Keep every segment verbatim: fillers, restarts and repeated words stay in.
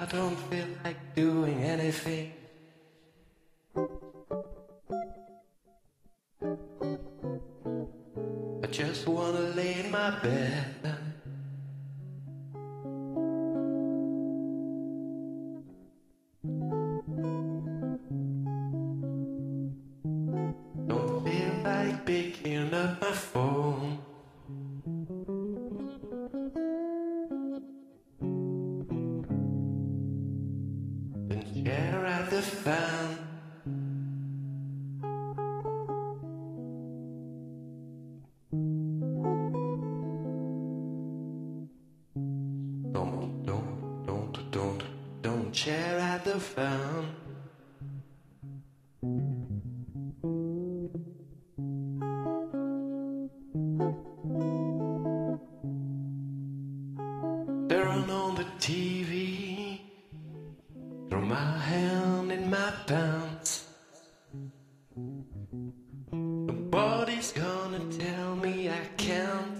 I don't feel like doing anything. I just wanna lay in my bed. Don't feel like picking up my phone. Then stare at the fan. Don't, don't, don't, don't, don't stare at the fan. Turn on the T V, throw my hand in my pants. Nobody's gonna tell me I can't.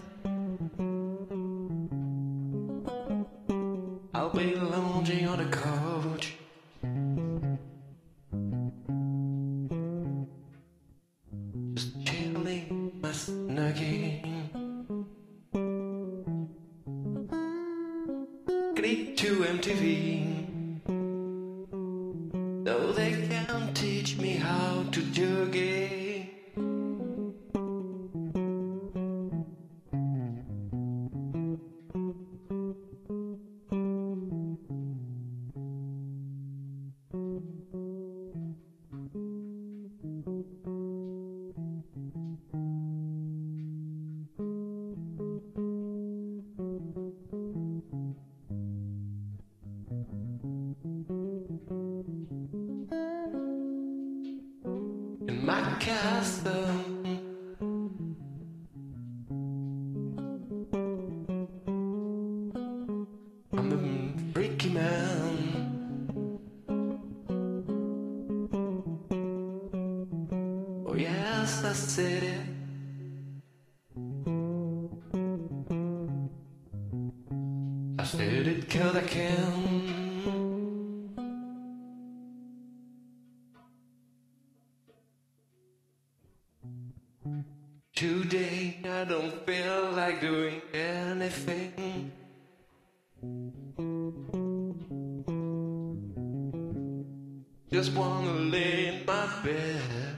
I'll be lounging on the couch, just chilling my snuggie. Click to M T V. No, they can't teach me how to juggy. In my castle, I'm a freaky man. Oh yes, I said it. I said it 'cause I can. Today I don't feel like doing anything. Just wanna lay in my bed.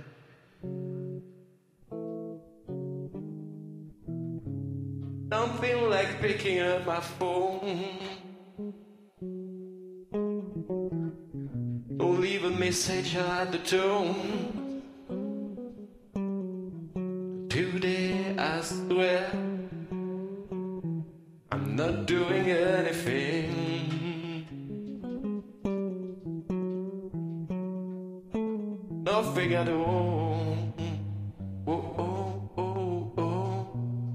Don't feel like picking up my phone. Don't leave a message at the tone. Today I swear I'm not doing anything. Nothing at all. Oh, oh, oh, oh.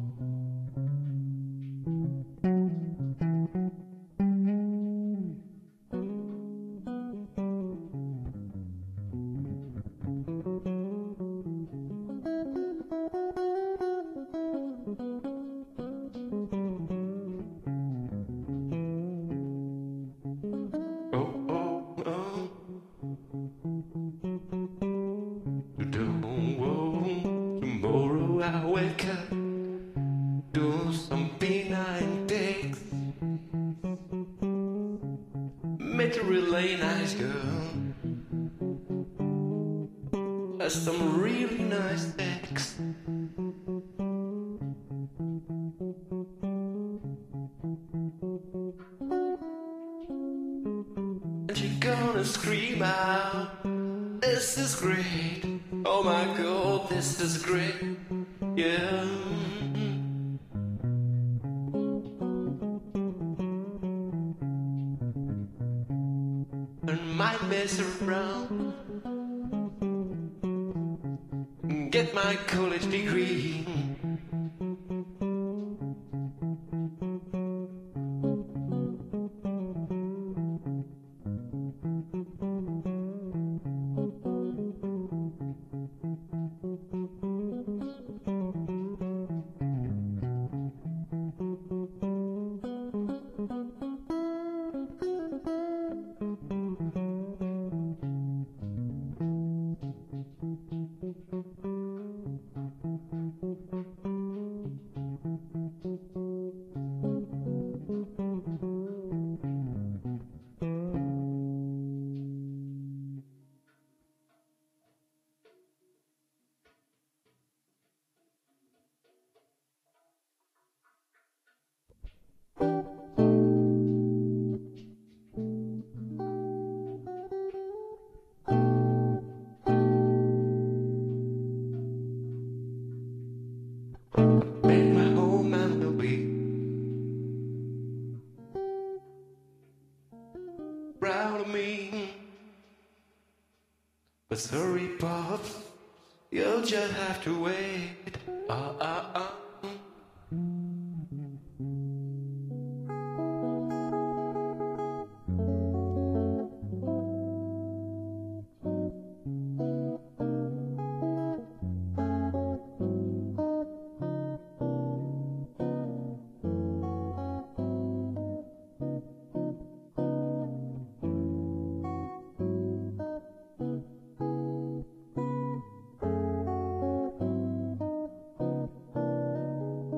Tomorrow I wake up, do some benign things, met a really nice girl, has some really nice sex. And she gonna scream out, this is great. Oh my God, this is great, yeah. And might mess around, get my college degree. Just hurry, Bob. You'll just have to wait. Ah, ah, ah.